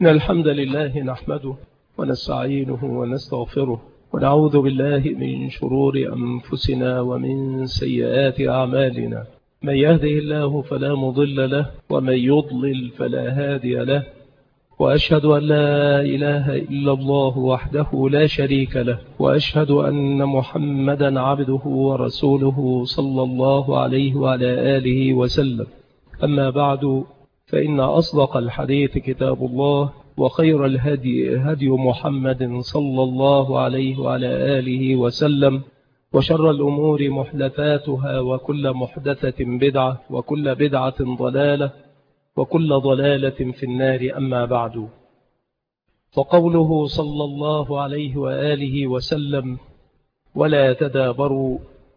إن الحمد لله نحمده ونستعينه ونستغفره ونعوذ بالله من شرور أنفسنا ومن سيئات أعمالنا. من يهده الله فلا مضل له ومن يضلل فلا هادي له، وأشهد أن لا إله إلا الله وحده لا شريك له، وأشهد أن محمدا عبده ورسوله صلى الله عليه وعلى آله وسلم. أما بعد، فإن أصدق الحديث كتاب الله، وخير الهدي هدي محمد صلى الله عليه وعلى آله وسلم، وشر الأمور محدثاتها، وكل محدثة بدعة، وكل بدعة ضلالة، وكل ضلالة في النار. أما بعد، فقوله صلى الله عليه وآله وسلم: ولا تدابروا.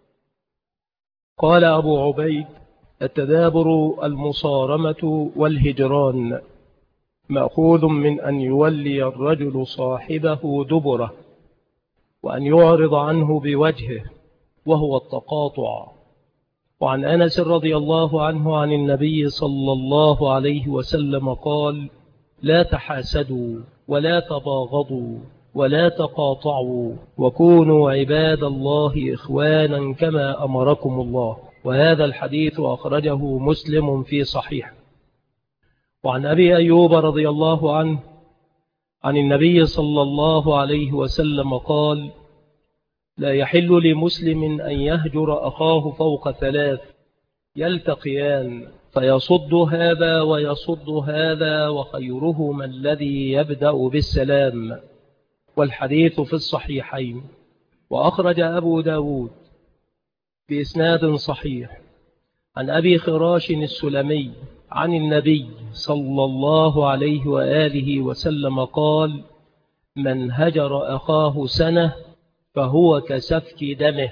قال أبو عبيد: التدابر المصارمة والهجران، مأخوذ من أن يولي الرجل صاحبه دبره وأن يعرض عنه بوجهه، وهو التقاطع. وعن أنس رضي الله عنه عن النبي صلى الله عليه وسلم قال: لا تحاسدوا ولا تباغضوا ولا تقاطعوا، وكونوا عباد الله إخوانا كما أمركم الله. وهذا الحديث أخرجه مسلم في صحيح. وعن أبي أيوب رضي الله عنه عن النبي صلى الله عليه وسلم قال: لا يحل لمسلم أن يهجر أخاه فوق 3 يلتقيان فيصد هذا ويصد هذا، وخيرهما الذي يبدأ بالسلام. والحديث في الصحيحين. وأخرج أبو داود بإسناد صحيح عن أبي خراش السلمي عن النبي صلى الله عليه وآله وسلم قال: من هجر أخاه سنة فهو كسفك دمه.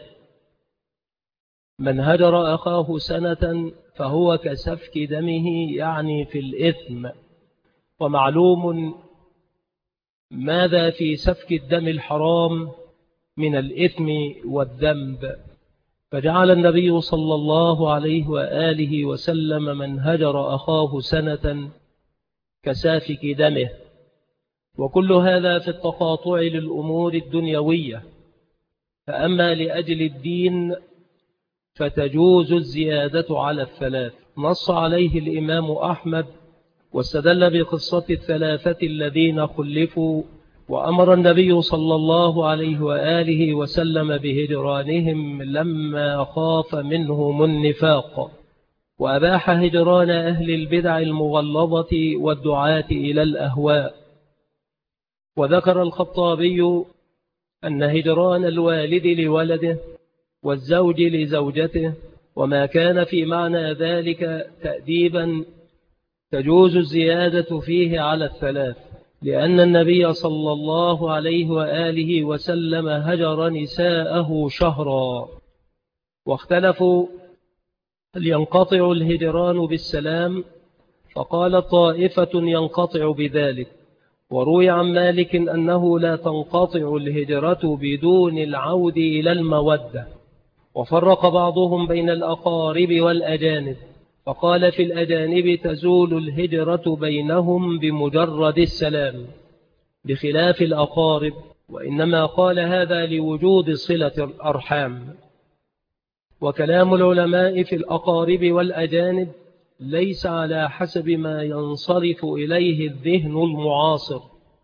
من هجر أخاه سنة فهو كسفك دمه، يعني في الإثم. ومعلوم ماذا في سفك الدم الحرام من الإثم والذنب، فجعل النبي صلى الله عليه وآله وسلم من هجر أخاه سنة كسافك دمه. وكل هذا في التقاطع للأمور الدنيوية. فأما لأجل الدين فتجوز الزيادة على 3. نص عليه الإمام أحمد، واستدل بقصة 3 الذين خلفوا، وأمر النبي صلى الله عليه وآله وسلم بهجرانهم لما خاف منهم النفاق، وأباح هجران أهل البدع المغلظة والدعاة إلى الأهواء. وذكر الخطابي أن هجران الوالد لولده والزوج لزوجته وما كان في معنى ذلك تأديبا تجوز الزيادة فيه على 3، لأن النبي صلى الله عليه وآله وسلم هجر نساءه شهرا. واختلفوا هل ينقطع الهجران بالسلام، فقال طائفة ينقطع بذلك. وروي عن مالك أنه لا تنقطع الهجرة بدون العود إلى المودة. وفرق بعضهم بين الأقارب والأجانب، فقال في الأجانب تزول الهجرة بينهم بمجرد السلام، بخلاف الأقارب، وإنما قال هذا لوجود صلة الأرحام. وكلام العلماء في الأقارب والأجانب ليس على حسب ما ينصرف إليه الذهن المعاصر،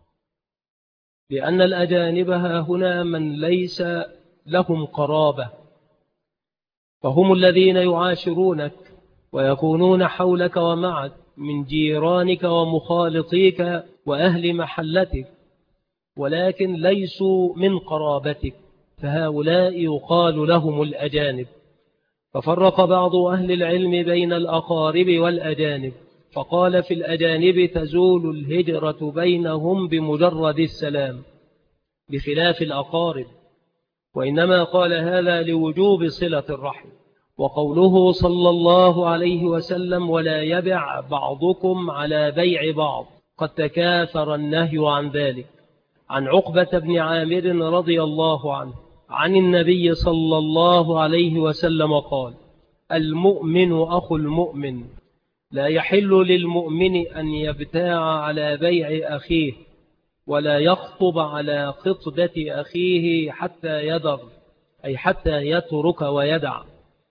لأن الأجانب هنا من ليس لهم قرابة، فهم الذين يعاشرونك ويكونون حولك ومعك من جيرانك ومخالطيك وأهل محلتك، ولكن ليسوا من قرابتك، فهؤلاء يقال لهم الأجانب. ففرق بعض أهل العلم بين الأقارب والأجانب، فقال في الأجانب تزول الهجرة بينهم بمجرد السلام، بخلاف الأقارب، وإنما قال هذا لوجوب صلة الرحم. وقوله صلى الله عليه وسلم: ولا يبع بعضكم على بيع بعض، قد تكاثر النهي عن ذلك. عن عقبة بن عامر رضي الله عنه عن النبي صلى الله عليه وسلم قال: المؤمن أخو المؤمن، لا يحل للمؤمن أن يبتاع على بيع أخيه ولا يخطب على خطبة أخيه حتى يدر، أي حتى يترك ويدع.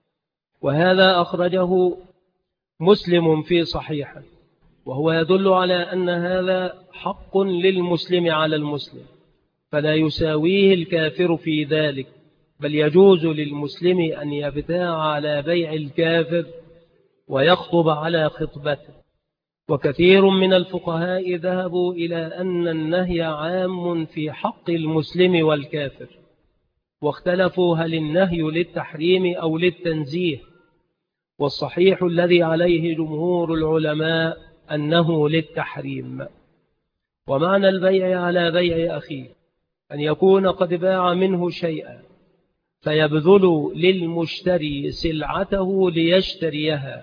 وهذا أخرجه مسلم في صحيحه، وهو يدل على أن هذا حق للمسلم على المسلم، فلا يساويه الكافر في ذلك، بل يجوز للمسلم أن يبتاع على بيع الكافر ويخطب على خطبته. وكثير من الفقهاء ذهبوا إلى أن النهي عام في حق المسلم والكافر، واختلفوا هل النهي للتحريم أو للتنزيه، والصحيح الذي عليه جمهور العلماء أنه للتحريم. ومعنى البيع على بيع أخيه أن يكون قد باع منه شيئا فيبذل للمشتري سلعته ليشتريها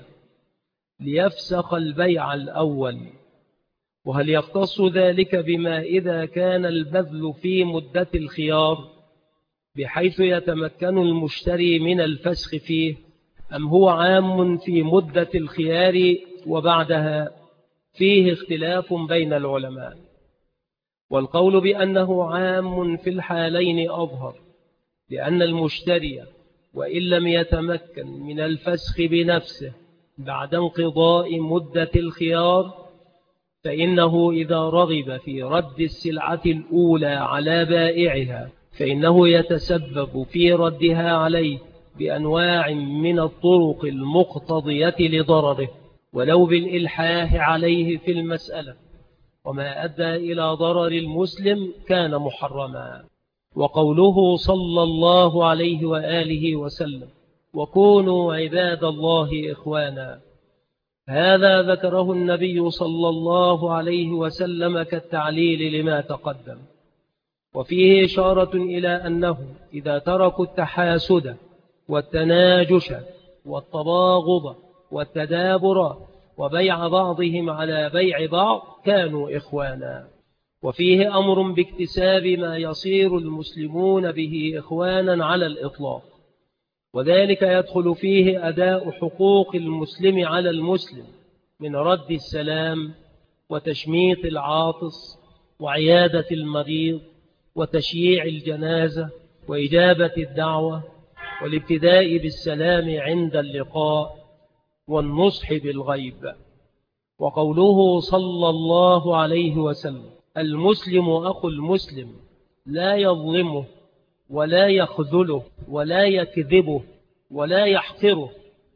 ليفسخ البيع الأول. وهل يختص ذلك بما إذا كان البذل في مدة الخيار بحيث يتمكن المشتري من الفسخ فيه، أم هو عام في مدة الخيار وبعدها؟ فيه اختلاف بين العلماء، والقول بأنه عام في الحالين أظهر، لأن المشتري وإن لم يتمكن من الفسخ بنفسه بعد انقضاء مدة الخيار، فإنه إذا رغب في رد السلعة الأولى على بائعها فإنه يتسبب في ردها عليه بأنواع من الطرق المقتضية لضرره، ولو بالإلحاح عليه في المسألة، وما أدى إلى ضرر المسلم كان محرما. وقوله صلى الله عليه وآله وسلم: وكونوا عباد الله إخوانا، هذا ذكره النبي صلى الله عليه وسلم كالتعليل لما تقدم، وفيه إشارة إلى أنه إذا تركوا التحاسد والتناجش والتباغض والتدابر وبيع بعضهم على بيع بعض كانوا إخوانا. وفيه أمر باكتساب ما يصير المسلمون به إخوانا على الإطلاق، وذلك يدخل فيه أداء حقوق المسلم على المسلم من رد السلام وتشميت العاطس وعيادة المريض وتشييع الجنازة وإجابة الدعوة والابتداء بالسلام عند اللقاء والنصح بالغيب. وقوله صلى الله عليه وسلم: المسلم أخو المسلم لا يظلمه ولا يخذله ولا يكذبه ولا يحقره،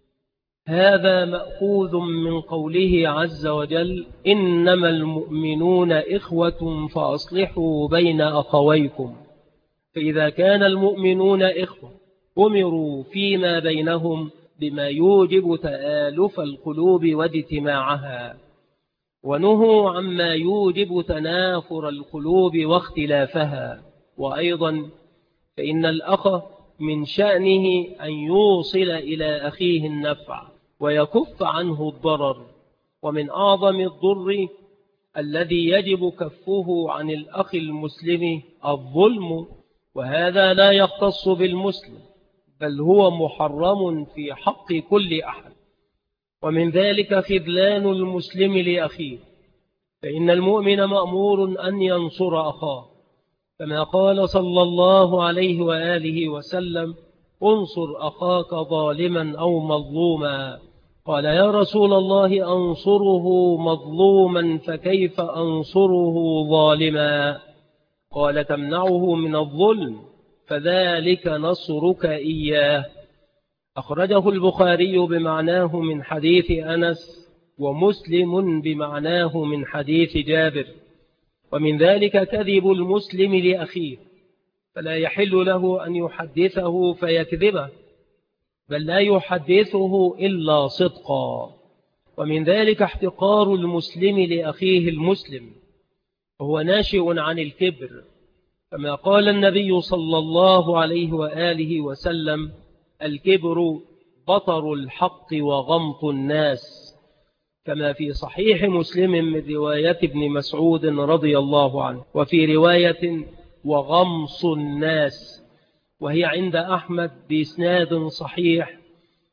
هذا مأخوذ من قوله عز وجل: إنما المؤمنون إخوة فأصلحوا بين أخويكم. فإذا كان المؤمنون إخوة أمروا فيما بينهم بما يوجب تآلف القلوب واجتماعها، ونهوا عما يوجب تنافر القلوب واختلافها. وأيضا فإن الأخ من شأنه أن يوصل إلى أخيه النفع ويكف عنه الضرر، ومن أعظم الضر الذي يجب كفه عن الأخ المسلم الظلم، وهذا لا يختص بالمسلم بل هو محرم في حق كل أحد. ومن ذلك خذلان المسلم لأخيه، فإن المؤمن مأمور أن ينصر أخاه، كما قال صلى الله عليه وآله وسلم: انصر أخاك ظالما أو مظلوما. قال: يا رسول الله أنصره مظلوما فكيف أنصره ظالما؟ قال: تمنعه من الظلم، فذلك نصرك إياه. أخرجه البخاري بمعناه من حديث أنس، ومسلم بمعناه من حديث جابر. ومن ذلك كذب المسلم لأخيه، فلا يحل له أن يحدثه فيكذبه، بل لا يحدثه إلا صدقا. ومن ذلك احتقار المسلم لأخيه المسلم، وهو ناشئ عن الكبر، كما قال النبي صلى الله عليه وآله وسلم: الكبر بطر الحق وغمط الناس، كما في صحيح مسلم من رواية ابن مسعود رضي الله عنه، وفي رواية وغمص الناس، وهي عند أحمد بإسناد صحيح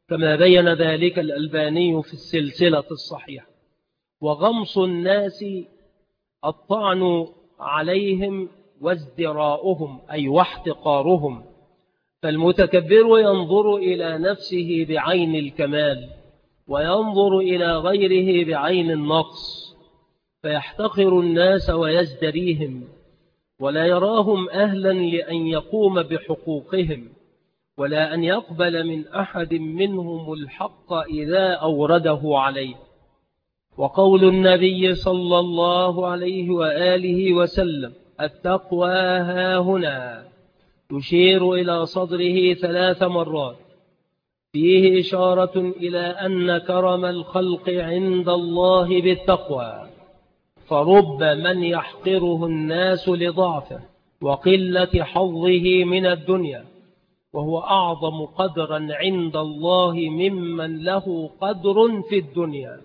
كما بين ذلك الألباني في السلسلة الصحيحة. وغمص الناس الطعن عليهم وازدراؤهم أي واحتقارهم، فالمتكبر ينظر إلى نفسه بعين الكمال وينظر إلى غيره بعين النقص، فيحتقر الناس ويزدريهم ولا يراهم أهلا لأن يقوم بحقوقهم ولا أن يقبل من أحد منهم الحق إذا أورده عليه. وقول النبي صلى الله عليه وآله وسلم التقوى هاهنا يشير إلى صدره 3 مرات، فيه إشارة إلى أن كرم الخلق عند الله بالتقوى، فرب من يحقره الناس لضعفه وقلة حظه من الدنيا، وهو أعظم قدرا عند الله ممن له قدر في الدنيا.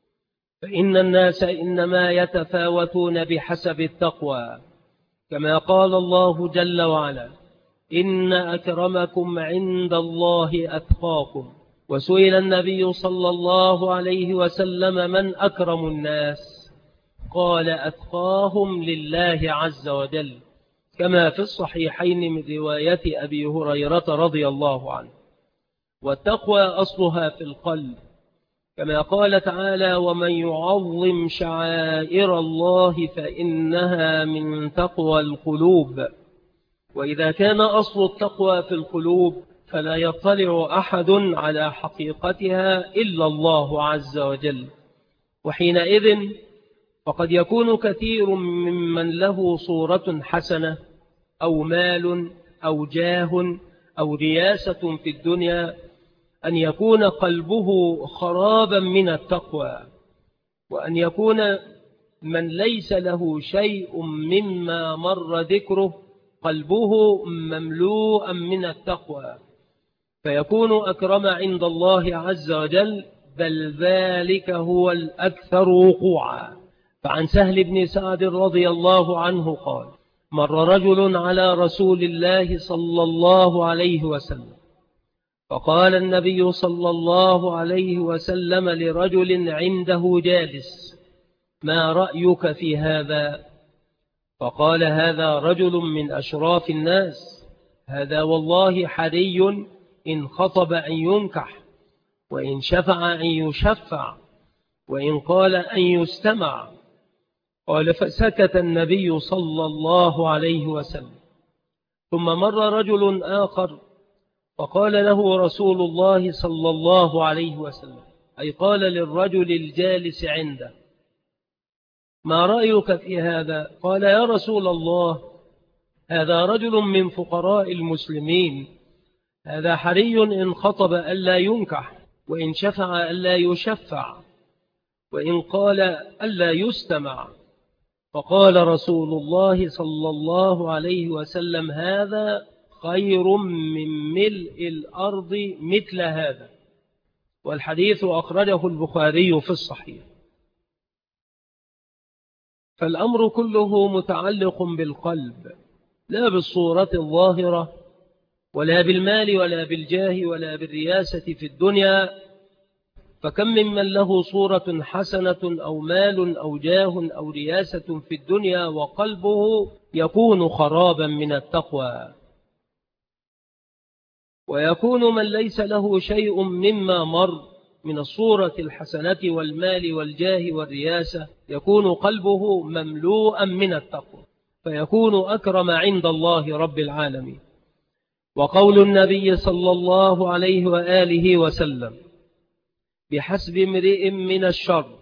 فإن الناس إنما يتفاوتون بحسب التقوى، كما قال الله جل وعلا إن أكرمكم عند الله أتقاكم. وسئل النبي صلى الله عليه وسلم من أكرم الناس؟ قال أتقاهم لله عز وجل، كما في الصحيحين من رواية أبي هريرة رضي الله عنه. والتقوى أصلها في القلب، كما قال تعالى ومن يعظم شعائر الله فإنها من تقوى القلوب. وإذا كان أصل التقوى في القلوب فلا يطلع أحد على حقيقتها إلا الله عز وجل، وحينئذ فقد يكون كثير ممن له صورة حسنة أو مال أو جاه أو رياسة في الدنيا أن يكون قلبه خرابا من التقوى، وأن يكون من ليس له شيء مما مر ذكره قلبه مملوءا من التقوى، فيكون أكرم عند الله عز وجل، بل ذلك هو الأكثر وقوعا. فعن سهل بن سعد رضي الله عنه قال مر رجل على رسول الله صلى الله عليه وسلم، فقال النبي صلى الله عليه وسلم لرجل عنده جالس ما رأيك في هذا؟ فقال هذا رجل من أشراف الناس، هذا والله حري إن خطب أن ينكح، وإن شفع أن يشفع، وإن قال أن يستمع. قال فسكت النبي صلى الله عليه وسلم. ثم مر رجل آخر فقال له رسول الله صلى الله عليه وسلم، أي قال للرجل الجالس عنده ما رأيك في هذا؟ قال يا رسول الله هذا رجل من فقراء المسلمين، هذا حري إن خطب ألا ينكح، وإن شفع ألا يشفع، وإن قال ألا يستمع. فقال رسول الله صلى الله عليه وسلم هذا خير من ملء الأرض مثل هذا. والحديث أخرجه البخاري في الصحيح. فالأمر كله متعلق بالقلب، لا بالصورة الظاهرة ولا بالمال ولا بالجاه ولا بالرياسة في الدنيا. فكم ممن له صورة حسنة أو مال أو جاه أو رياسة في الدنيا وقلبه يكون خرابا من التقوى، ويكون من ليس له شيء مما مر من الصورة الحسنة والمال والجاه والرياسة يكون قلبه مملوءا من التقوى، فيكون أكرم عند الله رب العالمين. وقول النبي صلى الله عليه وآله وسلم بحسب امرئ من الشر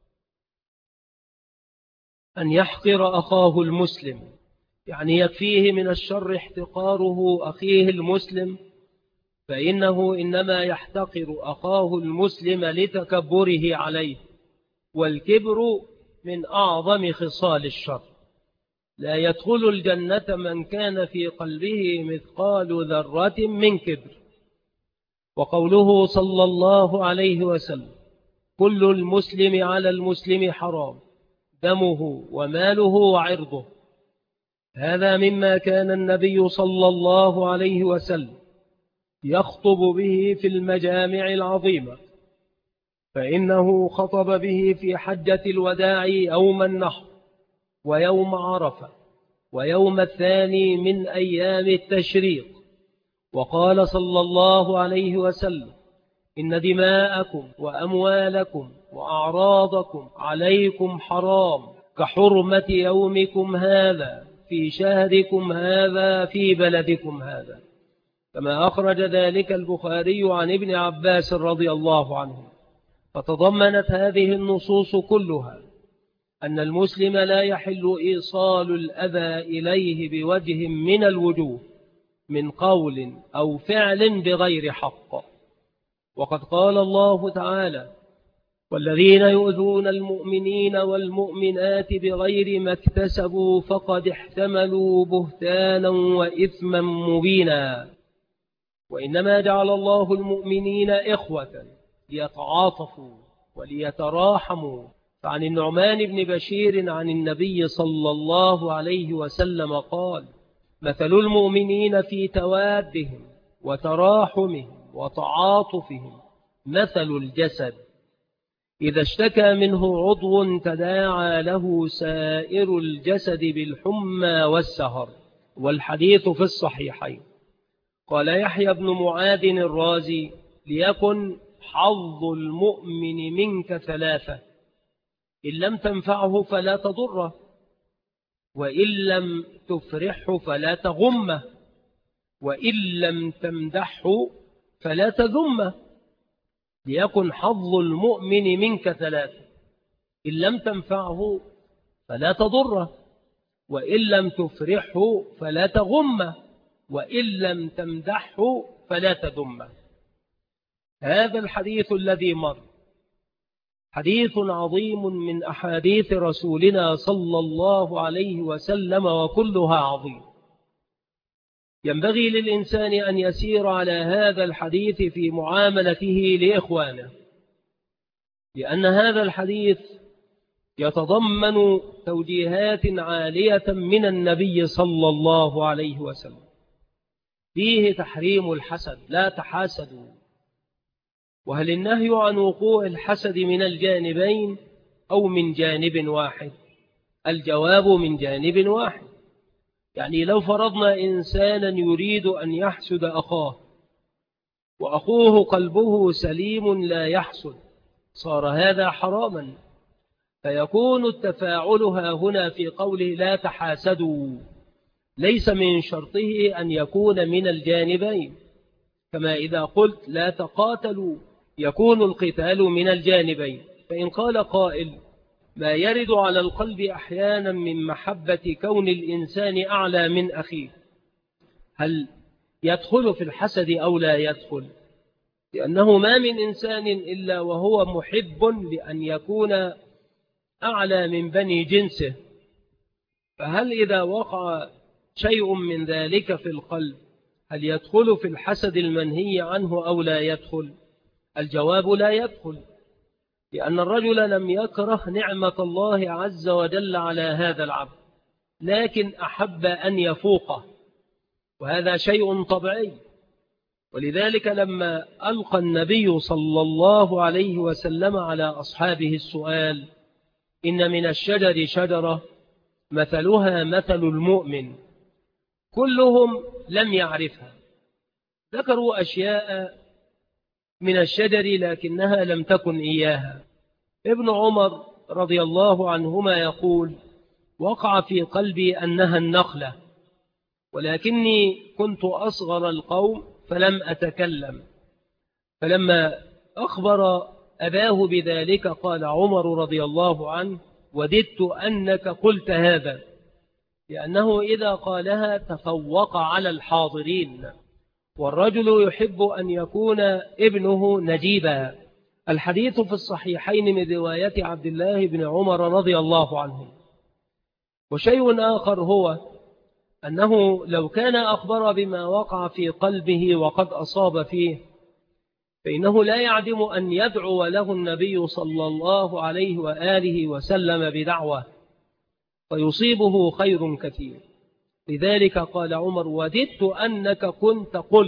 أن يحقر أخاه المسلم، يعني يكفيه من الشر احتقاره أخيه المسلم، فإنه إنما يحتقر أخاه المسلم لتكبره عليه، والكبر من أعظم خصال الشر. لا يدخل الجنة من كان في قلبه مثقال ذرة من كبر. وقوله صلى الله عليه وسلم كل المسلم على المسلم حرام دمه وماله وعرضه، هذا مما كان النبي صلى الله عليه وسلم يخطب به في المجامع العظيمة، فإنه خطب به في حجة الوداع يوم النحر ويوم عرفة ويوم الثاني من أيام التشريق، وقال صلى الله عليه وسلم: إن دماءكم وأموالكم وأعراضكم عليكم حرام كحرمة يومكم هذا في شهركم هذا في بلدكم هذا، كما أخرج ذلك البخاري عن ابن عباس رضي الله عنه. فتضمنت هذه النصوص كلها أن المسلم لا يحل إيصال الأذى إليه بوجه من الوجوه من قول أو فعل بغير حق. وقد قال الله تعالى: والذين يؤذون المؤمنين والمؤمنات بغير ما اكتسبوا فقد احتملوا بهتانا وإثما مبينا. وإنما جعل الله المؤمنين إخوة ليتعاطفوا وليتراحموا. فعن النعمان بن بشير عن النبي صلى الله عليه وسلم قال: مثل المؤمنين في توادهم وتراحمهم وتعاطفهم مثل الجسد إذا اشتكى منه عضو تداعى له سائر الجسد بالحمى والسهر. والحديث في الصحيحين. قال يحيى بن معاذ الرازي: ليكن حظ المؤمن منك ثلاثة: إن لم تنفعه فلا تضره، وإن لم تفرحه فلا تغمه، وإن لم تمدحه فلا تذمه. ليكن حظ المؤمن منك ثلاثة: إن لم تنفعه فلا تضره، وإن لم تفرحه فلا تغمه، وإن لم تمدحه فلا تذمه. هذا الحديث الذي مر حديث عظيم من أحاديث رسولنا صلى الله عليه وسلم، وكلها عظيم. ينبغي للإنسان أن يسير على هذا الحديث في معاملته لإخوانه، لأن هذا الحديث يتضمن توجيهات عالية من النبي صلى الله عليه وسلم. فيه تحريم الحسد: لا تحاسدوا. وهل النهي عن وقوع الحسد من الجانبين أو من جانب واحد؟ الجواب: من جانب واحد. يعني لو فرضنا إنسانا يريد أن يحسد أخاه وأخوه قلبه سليم لا يحسد، صار هذا حراما. فيكون التفاعل هنا في قوله لا تحاسدوا ليس من شرطه أن يكون من الجانبين، كما إذا قلت لا تقاتلوا يكون القتال من الجانبين. فإن قال قائل: ما يرد على القلب أحيانا من محبة كون الإنسان أعلى من أخيه، هل يدخل في الحسد أو لا يدخل؟ لأنه ما من إنسان إلا وهو محب لأن يكون أعلى من بني جنسه، فهل إذا وقع شيء من ذلك في القلب هل يدخل في الحسد المنهي عنه أو لا يدخل؟ الجواب: لا يدخل، لأن الرجل لم يكره نعمة الله عز وجل على هذا العبد، لكن أحب أن يفوقه، وهذا شيء طبيعي. ولذلك لما ألقى النبي صلى الله عليه وسلم على أصحابه السؤال: إن من الشجر شجرة مثلها مثل المؤمن، كلهم لم يعرفها، ذكروا أشياء من الشجر لكنها لم تكن إياها. ابن عمر رضي الله عنهما يقول: وقع في قلبي أنها النخلة، ولكني كنت أصغر القوم فلم أتكلم. فلما أخبر أباه بذلك قال عمر رضي الله عنه: وددت أنك قلت هذا، لأنه إذا قالها تفوق على الحاضرين، والرجل يحب أن يكون ابنه نجيبا. الحديث في الصحيحين من رواية عبد الله بن عمر رضي الله عنه. وشيء آخر هو أنه لو كان أخبر بما وقع في قلبه وقد أصاب فيه، فإنه لا يعدم أن يدعو له النبي صلى الله عليه وآله وسلم بدعوة فيصيبه خير كثير. لذلك قال عمر: وددت أنك كنت قل،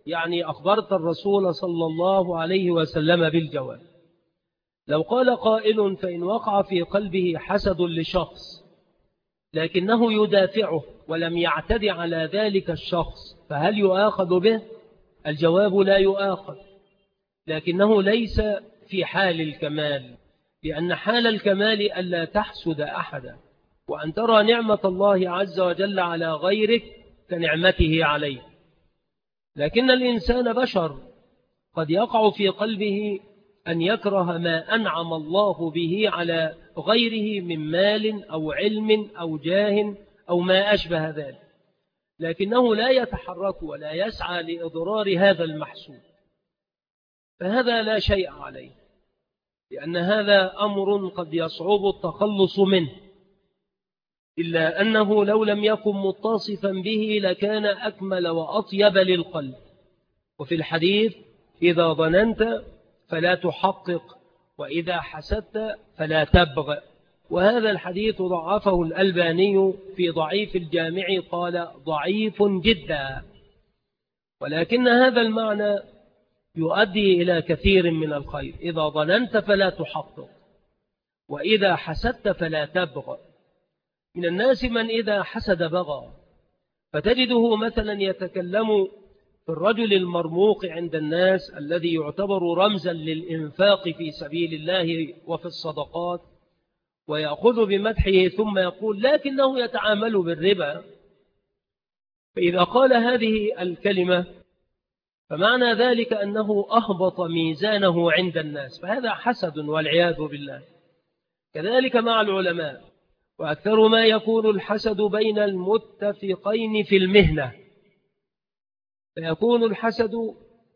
يعني أخبرت الرسول صلى الله عليه وسلم بالجواب. لو قال قائل فإن وقع في قلبه حسد لشخص لكنه يدافعه ولم يعتد على ذلك الشخص فهل يؤاخذ به؟ الجواب لا يؤاخذ، لكنه ليس في حال الكمال، لأن حال الكمال ألا تحسد أحدا، وأن ترى نعمة الله عز وجل على غيرك كنعمته عليه. لكن الإنسان بشر، قد يقع في قلبه أن يكره ما أنعم الله به على غيره من مال أو علم أو جاه أو ما أشبه ذلك، لكنه لا يتحرك ولا يسعى لإضرار هذا المحسود، فهذا لا شيء عليه، لأن هذا أمر قد يصعب التخلص منه، إلا أنه لو لم يكن متصفا به لكان أكمل وأطيب للقلب. وفي الحديث إذا ظننت فلا تحقق، وإذا حسدت فلا تبغ، وهذا الحديث ضعفه الألباني في ضعيف الجامع، قال ضعيف جدا، ولكن هذا المعنى يؤدي إلى كثير من الخير. إذا ظننت فلا تحقق، وإذا حسدت فلا تبغ. من الناس من إذا حسد بغى، فتجده مثلا يتكلم في الرجل المرموق عند الناس الذي يعتبر رمزا للإنفاق في سبيل الله وفي الصدقات، ويأخذ بمدحه ثم يقول لكنه يتعامل بالربا. فإذا قال هذه الكلمة فمعنى ذلك أنه أهبط ميزانه عند الناس، فهذا حسد والعياذ بالله. كذلك مع العلماء، وأكثر ما يكون الحسد بين المتفقين في المهنة، فيكون الحسد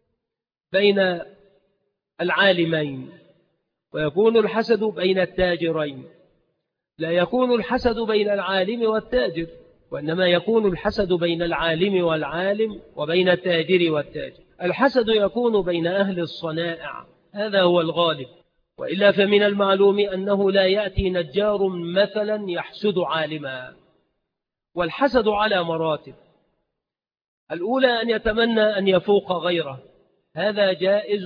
بين العالمين، ويكون الحسد بين التاجرين، لا يكون الحسد بين العالم والتاجر، وإنما يكون الحسد بين العالم والعالم وبين التاجر والتاجر. الحسد يكون بين أهل الصنائع، هذا هو الغالب، وإلا فمن المعلوم أنه لا يأتي نجار مثلا يحسد عالما. والحسد على مراتب، الأولى أن يتمنى أن يفوق غيره، هذا جائز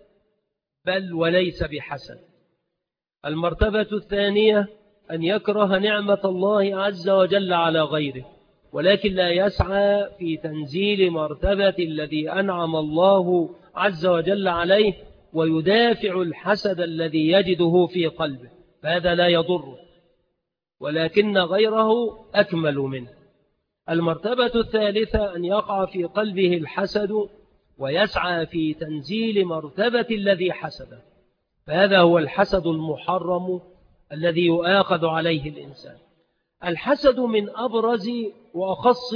بل وليس بحسد. المرتبة الثانية أن يكره نعمة الله عز وجل على غيره، ولكن لا يسعى في تنزيل مرتبة الذي أنعم الله عز وجل عليه، ويدافع الحسد الذي يجده في قلبه، فهذا لا يضر، ولكن غيره أكمل منه. المرتبة الثالثة أن يقع في قلبه الحسد ويسعى في تنزيل مرتبة الذي حسده، فهذا هو الحسد المحرم الذي يؤاخذ عليه الإنسان. الحسد من أبرز وأخص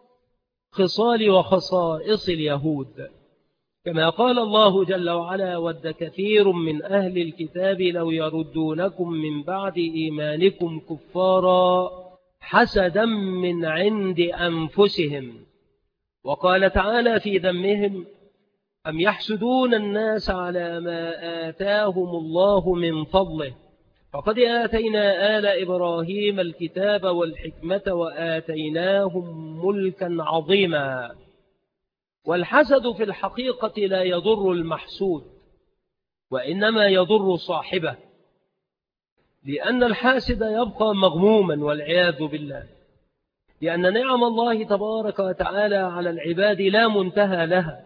خصال وخصائص اليهود، كما قال الله جل وعلا ود كثير من أهل الكتاب لو يردونكم من بعد إيمانكم كفارا حسدا من عند أنفسهم. وقال تعالى في ذمهم أم يحسدون الناس على ما آتاهم الله من فضله فقد آتينا آل إبراهيم الكتاب والحكمة وآتيناهم ملكا عظيما. والحسد في الحقيقة لا يضر المحسود، وإنما يضر صاحبه، لأن الحاسد يبقى مغموما والعياذ بالله، لأن نعم الله تبارك وتعالى على العباد لا منتهى لها.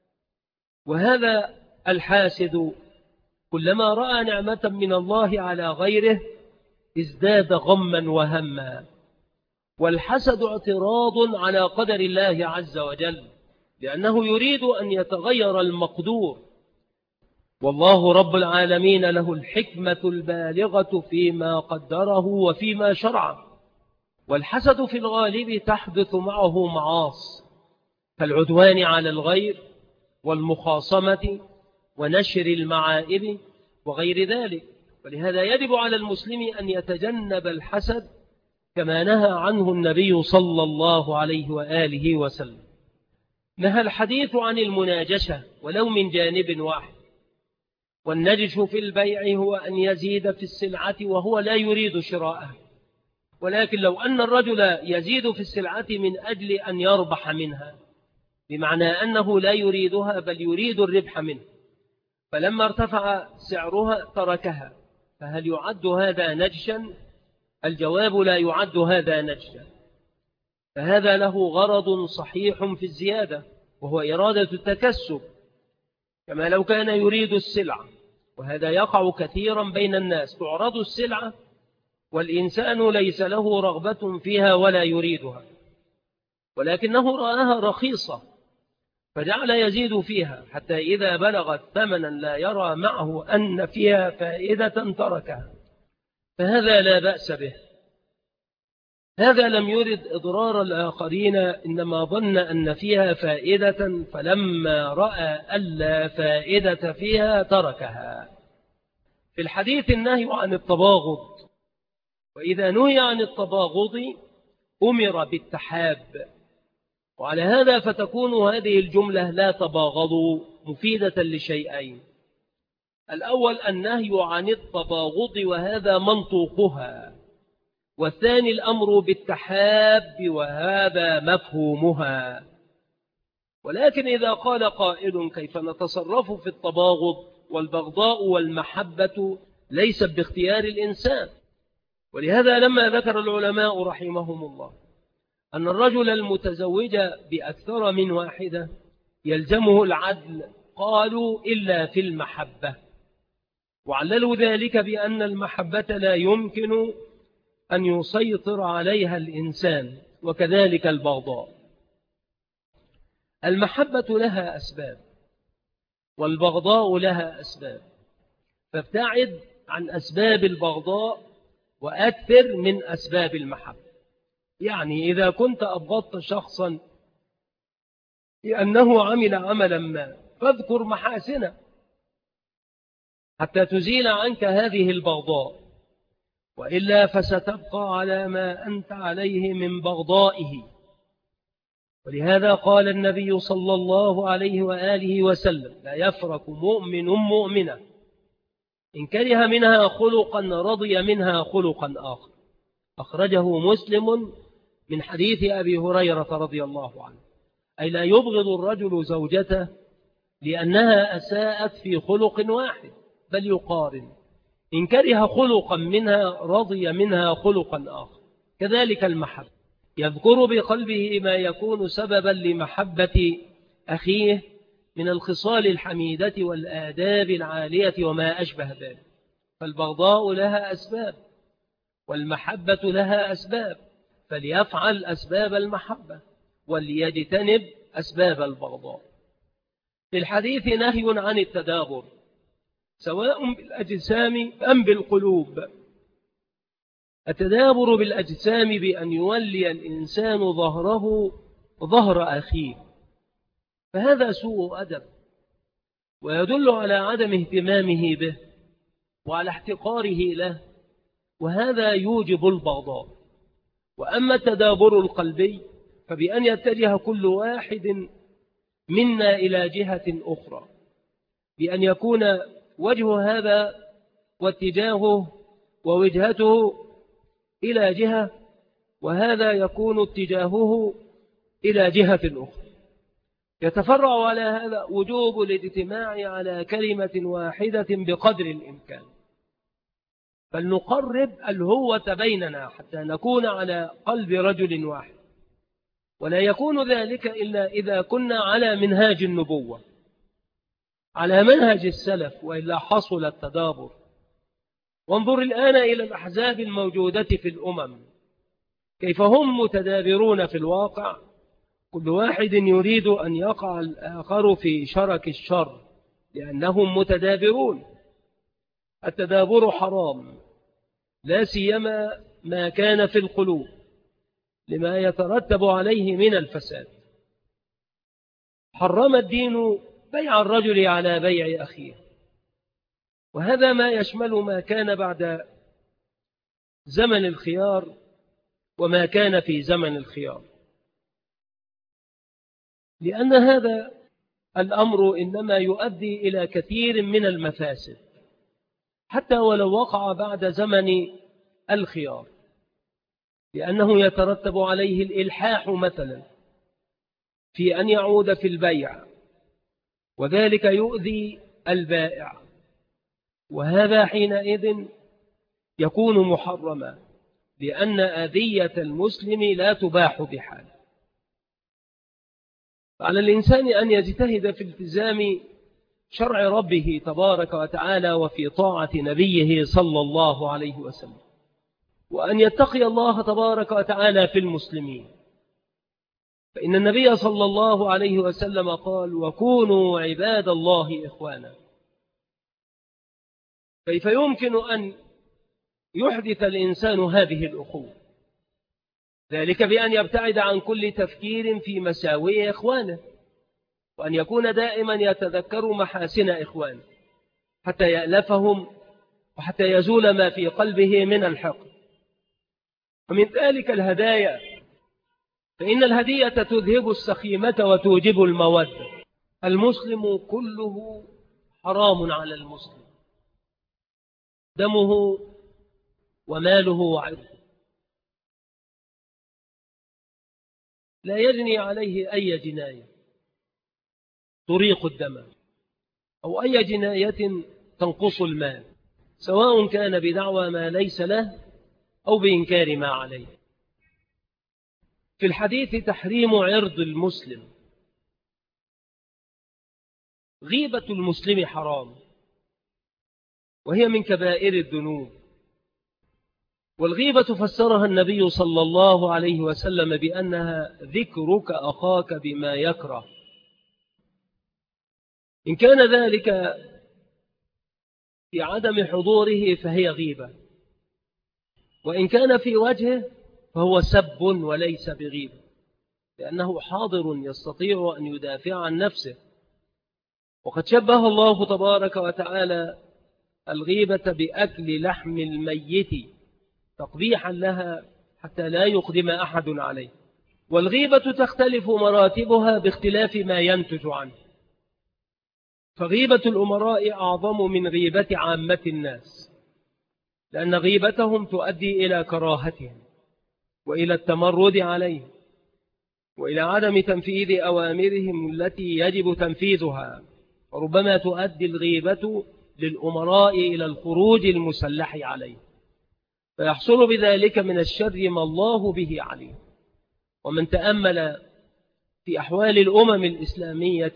وهذا الحاسد كلما رأى نعمة من الله على غيره ازداد غما وهما. والحسد اعتراض على قدر الله عز وجل، لأنه يريد أن يتغير المقدور، والله رب العالمين له الحكمة البالغة فيما قدره وفيما شرعه. والحسد في الغالب تحدث معه معاص كالعدوان على الغير والمخاصمة ونشر المعائب وغير ذلك. ولهذا يجب على المسلم أن يتجنب الحسد كما نهى عنه النبي صلى الله عليه وآله وسلم. نهى الحديث عن المناجشة ولو من جانب واحد، والنجش في البيع هو أن يزيد في السلعة وهو لا يريد شراءها، ولكن لو أن الرجل يزيد في السلعة من أجل أن يربح منها بمعنى أنه لا يريدها بل يريد الربح منه، فلما ارتفع سعرها تركها. فهل يعد هذا نجشا؟ الجواب: لا يعد هذا نجشا، فهذا له غرض صحيح في الزيادة، وهو إرادة التكسب، كما لو كان يريد السلعة. وهذا يقع كثيرا بين الناس، تعرض السلعة والإنسان ليس له رغبة فيها ولا يريدها، ولكنه رآها رخيصة فجعل يزيد فيها حتى إذا بلغت ثمنا لا يرى معه أن فيها فائدة تركها، فهذا لا بأس به. هذا لم يرد إضرار الآخرين، إنما ظن أن فيها فائدة، فلما رأى ألا فائدة فيها تركها. في الحديث النهي عن التباغض، وإذا نهي عن التباغض أمر بالتحاب، وعلى هذا فتكون هذه الجملة لا تباغضوا مفيدة لشيئين: الأول النهي عن التباغض وهذا منطوقها، والثاني الأمر بالتحاب وهذا مفهومها. ولكن إذا قال قائل: كيف نتصرف في التباغض؟ والبغضاء والمحبة ليست باختيار الإنسان. ولهذا لما ذكر العلماء رحمهم الله أن الرجل المتزوج بأكثر من واحدة يلزمه العدل، قالوا: إلا في المحبة، وعللوا ذلك بأن المحبة لا يمكن أن يسيطر عليها الإنسان، وكذلك البغضاء. المحبة لها أسباب والبغضاء لها أسباب، فابتعد عن أسباب البغضاء وأكثر من أسباب المحبة. يعني إذا كنت أبغضت شخصا لأنه عمل عملا ما فاذكر محاسنه حتى تزيل عنك هذه البغضاء، وإلا فستبقى على ما أنت عليه من بغضائه. ولهذا قال النبي صلى الله عليه وآله وسلم: لا يفرق مؤمن مؤمنة إن كره منها خلقا رضي منها خلقا آخر. أخرجه مسلم من حديث أبي هريرة رضي الله عنه. أي لا يبغض الرجل زوجته لأنها أساءت في خلق واحد، بل يقارن، إن كره خلقا منها رضي منها خلقا آخر. كذلك المحبة، يذكر بقلبه ما يكون سببا لمحبة أخيه من الخصال الحميدة والآداب العالية وما أشبه ذلك. فالبغضاء لها أسباب والمحبة لها أسباب، فليفعل أسباب المحبة وليجتنب أسباب البغضاء. في الحديث نهي عن التدابر سواء بالأجسام أم بالقلوب. التدابر بالأجسام بأن يولي الإنسان ظهره ظهر أخيه، فهذا سوء أدب ويدل على عدم اهتمامه به وعلى احتقاره له، وهذا يوجب البغضاء. وأما التدابر القلبي فبأن يتجه كل واحد منا إلى جهة أخرى، بأن يكون وجه هذا واتجاهه ووجهته إلى جهة، وهذا يكون اتجاهه إلى جهة أخرى. يتفرع على هذا وجوب الاجتماع على كلمة واحدة بقدر الإمكان، فلنقرب الهوة بيننا حتى نكون على قلب رجل واحد، ولا يكون ذلك إلا إذا كنا على منهاج النبوة، على منهج السلف، وإلا حصل التدابر. وانظر الآن إلى الأحزاب الموجودة في الأمم كيف هم متدابرون في الواقع، كل واحد يريد أن يقع الآخر في شرك الشر لأنهم متدابرون. التدابر حرام، لا سيما ما كان في القلوب لما يترتب عليه من الفساد. حرم الدين بيع الرجل على بيع أخيه، وهذا ما يشمل ما كان بعد زمن الخيار وما كان في زمن الخيار، لأن هذا الأمر إنما يؤدي إلى كثير من المفاسد حتى ولو وقع بعد زمن الخيار، لأنه يترتب عليه الإلحاح مثلا في أن يعود في البيع، وذلك يؤذي البائع، وهذا حينئذ يكون محرما، لأن أذية المسلم لا تباح بحال. على الإنسان أن يجتهد في التزام شرع ربه تبارك وتعالى وفي طاعة نبيه صلى الله عليه وسلم، وأن يتقي الله تبارك وتعالى في المسلمين، فإن النبي صلى الله عليه وسلم قال: وكونوا عباد الله إخوانا. كيف يمكن أن يحدث الإنسان هذه الأخوة؟ ذلك بأن يبتعد عن كل تفكير في مساوئ إخوانه، وأن يكون دائما يتذكر محاسن إخوانه حتى يألفهم وحتى يزول ما في قلبه من الحقد. ومن ذلك الهدايا، فإن الهدية تذهب السخيمة وتوجب المودة. المسلم كله حرام على المسلم، دمه وماله وعرضه، لا يجني عليه أي جناية تريق الدم أو أي جناية تنقص المال، سواء كان بدعوى ما ليس له أو بإنكار ما عليه. في الحديث تحريم عرض المسلم. غيبة المسلم حرام، وهي من كبائر الذنوب، والغيبة فسرها النبي صلى الله عليه وسلم بأنها ذكرك أخاك بما يكره، إن كان ذلك في عدم حضوره فهي غيبة، وإن كان في وجهه فهو سب وليس بغيبة، لأنه حاضر يستطيع أن يدافع عن نفسه. وقد شبه الله تبارك وتعالى الغيبة بأكل لحم الميت تقبيحا لها حتى لا يقدم أحد عليه. والغيبة تختلف مراتبها باختلاف ما ينتج عنه، فغيبة الأمراء أعظم من غيبة عامة الناس، لأن غيبتهم تؤدي إلى كراهتهم وإلى التمرد عليهم وإلى عدم تنفيذ أوامرهم التي يجب تنفيذها، وربما تؤدي الغيبة للأمراء إلى الخروج المسلح عليه، فيحصل بذلك من الشر ما الله به عليه. ومن تأمل في أحوال الأمم الإسلامية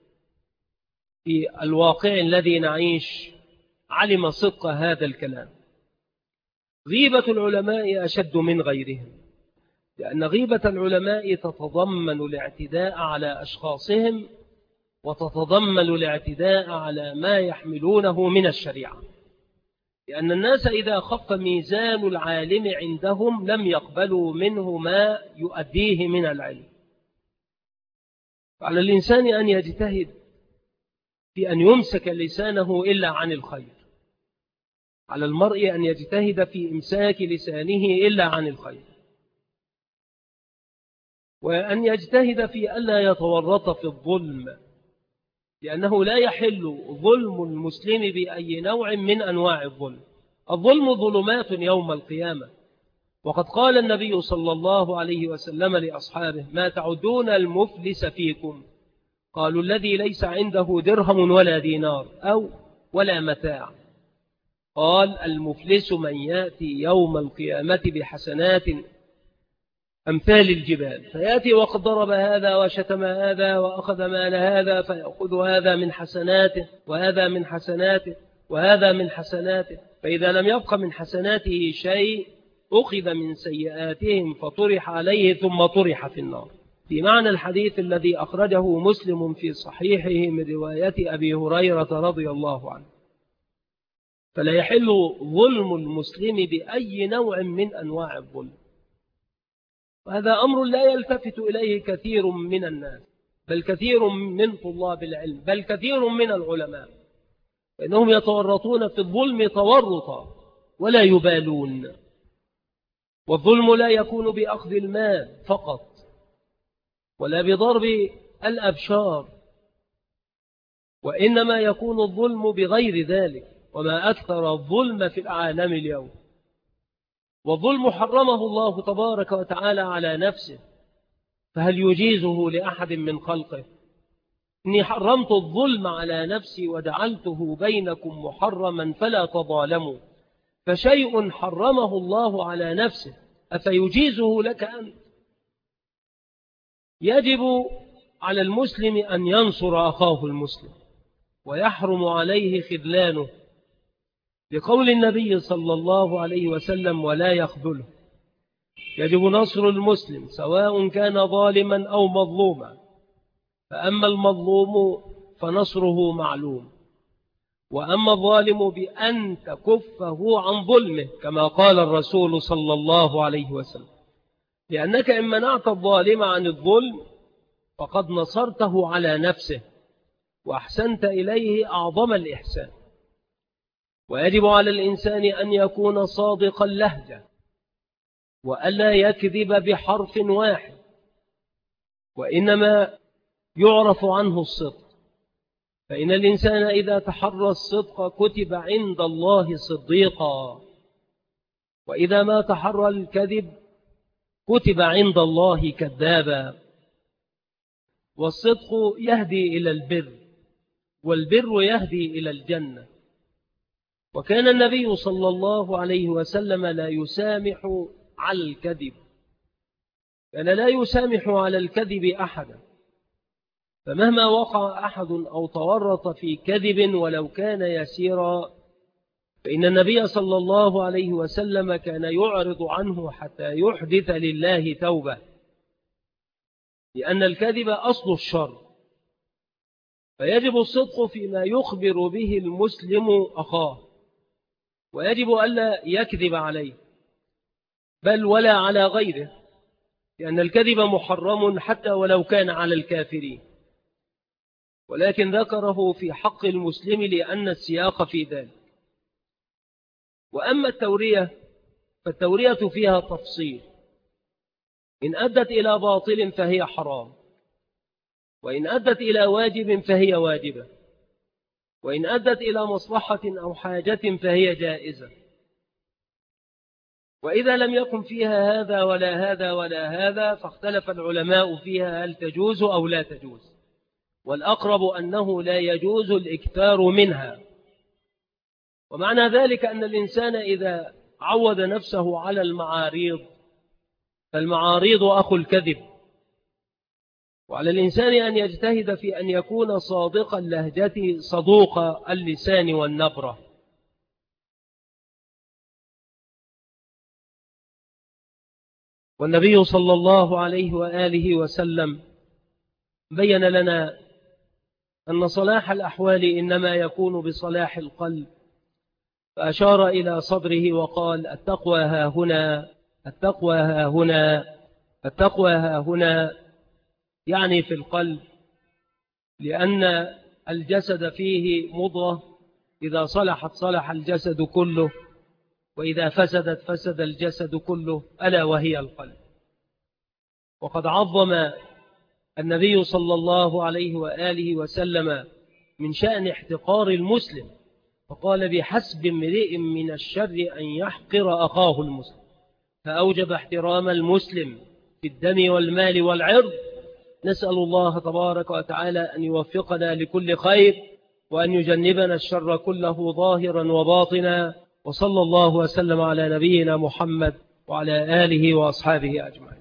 في الواقع الذي نعيش علم صدق هذا الكلام. غيبة العلماء أشد من غيرهم، لأن غيبة العلماء تتضمن الاعتداء على أشخاصهم وتتضمن الاعتداء على ما يحملونه من الشريعة، لأن الناس إذا خف ميزان العالم عندهم لم يقبلوا منه ما يؤديه من العلم. فعلى الإنسان أن يجتهد في أن يمسك لسانه إلا عن الخير، على المرء أن يجتهد في إمساك لسانه إلا عن الخير، وأن يجتهد في ألا يتورط في الظلم، لأنه لا يحل ظلم المسلم بأي نوع من أنواع الظلم. الظلم ظلمات يوم القيامة، وقد قال النبي صلى الله عليه وسلم لأصحابه: ما تعدون المفلس فيكم؟ قالوا: الذي ليس عنده درهم ولا دينار أو ولا متاع. قال: المفلس من يأتي يوم القيامة بحسنات أمثال الجبال، فيأتي وقد ضرب هذا وشتم هذا وأخذ مال هذا، فيأخذ هذا من حسناته وهذا من حسناته وهذا من حسناته، فإذا لم يبق من حسناته شيء أخذ من سيئاتهم فطرح عليه ثم طرح في النار. في معنى الحديث الذي أخرجه مسلم في صحيحه من رواية أبي هريرة رضي الله عنه. فلا يحل ظلم المسلم بأي نوع من أنواع الظلم، وهذا أمر لا يلتفت إليه كثير من الناس، بل كثير من طلاب العلم، بل كثير من العلماء، فإنهم يتورطون في الظلم تورطا ولا يبالون. والظلم لا يكون بأخذ المال فقط ولا بضرب الأبشار، وإنما يكون الظلم بغير ذلك، وما أكثر الظلم في العالم اليوم. والظلم حرمه الله تبارك وتعالى على نفسه، فهل يجيزه لأحد من خلقه؟ إني حرمت الظلم على نفسي وجعلته بينكم محرما فلا تظالموا، فشيء حرمه الله على نفسه أفيجيزه لك أنت؟ يجب على المسلم أن ينصر أخاه المسلم، ويحرم عليه خذلانه، لقول النبي صلى الله عليه وسلم: ولا يخذله. يجب نصر المسلم سواء كان ظالما أو مظلوما، فأما المظلوم فنصره معلوم، وأما الظالم بأن تكفه عن ظلمه، كما قال الرسول صلى الله عليه وسلم، لأنك إن منعت الظالم عن الظلم فقد نصرته على نفسه وأحسنت إليه أعظم الإحسان. ويجب على الإنسان أن يكون صادق اللهجة، وألا يكذب بحرف واحد، وإنما يعرف عنه الصدق، فإن الإنسان إذا تحرى الصدق كتب عند الله صديقا، وإذا ما تحرى الكذب كتب عند الله كذابا. والصدق يهدي إلى البر، والبر يهدي إلى الجنة. وكان النبي صلى الله عليه وسلم لا يسامح على الكذب، كان لا يسامح على الكذب أحدا، فمهما وقع أحد أو تورط في كذب ولو كان يسيرا فإن النبي صلى الله عليه وسلم كان يعرض عنه حتى يحدث لله توبة، لأن الكذب أصل الشر. فيجب الصدق فيما يخبر به المسلم أخاه، ويجب ألا يكذب عليه بل ولا على غيره، لأن الكذب محرم حتى ولو كان على الكافرين، ولكن ذكره في حق المسلم لأن السياق في ذلك. وأما التورية فالتورية فيها تفصيل، إن أدت إلى باطل فهي حرام، وإن أدت إلى واجب فهي واجبة، وإن أدت إلى مصلحة أو حاجة فهي جائزة. وإذا لم يكن فيها هذا ولا هذا ولا هذا فاختلف العلماء فيها هل تجوز أو لا تجوز، والأقرب أنه لا يجوز الإكثار منها. ومعنى ذلك أن الإنسان إذا عود نفسه على المعاريض فالمعاريض أخو الكذب، وعلى الإنسان أن يجتهد في أن يكون صادق اللهجة صدوق اللسان والنبرة. والنبي صلى الله عليه وآله وسلم بين لنا أن صلاح الأحوال إنما يكون بصلاح القلب، فأشار إلى صدره وقال: التقوى ها هنا، التقوى ها هنا، التقوى ها هنا، يعني في القلب، لأن الجسد فيه مضغة، إذا صلحت صلح الجسد كله، وإذا فسدت فسد الجسد كله، ألا وهي القلب. وقد عظم النبي صلى الله عليه وآله وسلم من شأن احتقار المسلم، فقال: بحسب امرئ من الشر أن يحقر أخاه المسلم، فأوجب احترام المسلم في الدم والمال والعرض. نسأل الله تبارك وتعالى أن يوفقنا لكل خير، وأن يجنبنا الشر كله ظاهرا وباطنا. وصلى الله وسلم على نبينا محمد وعلى آله وأصحابه أجمعين.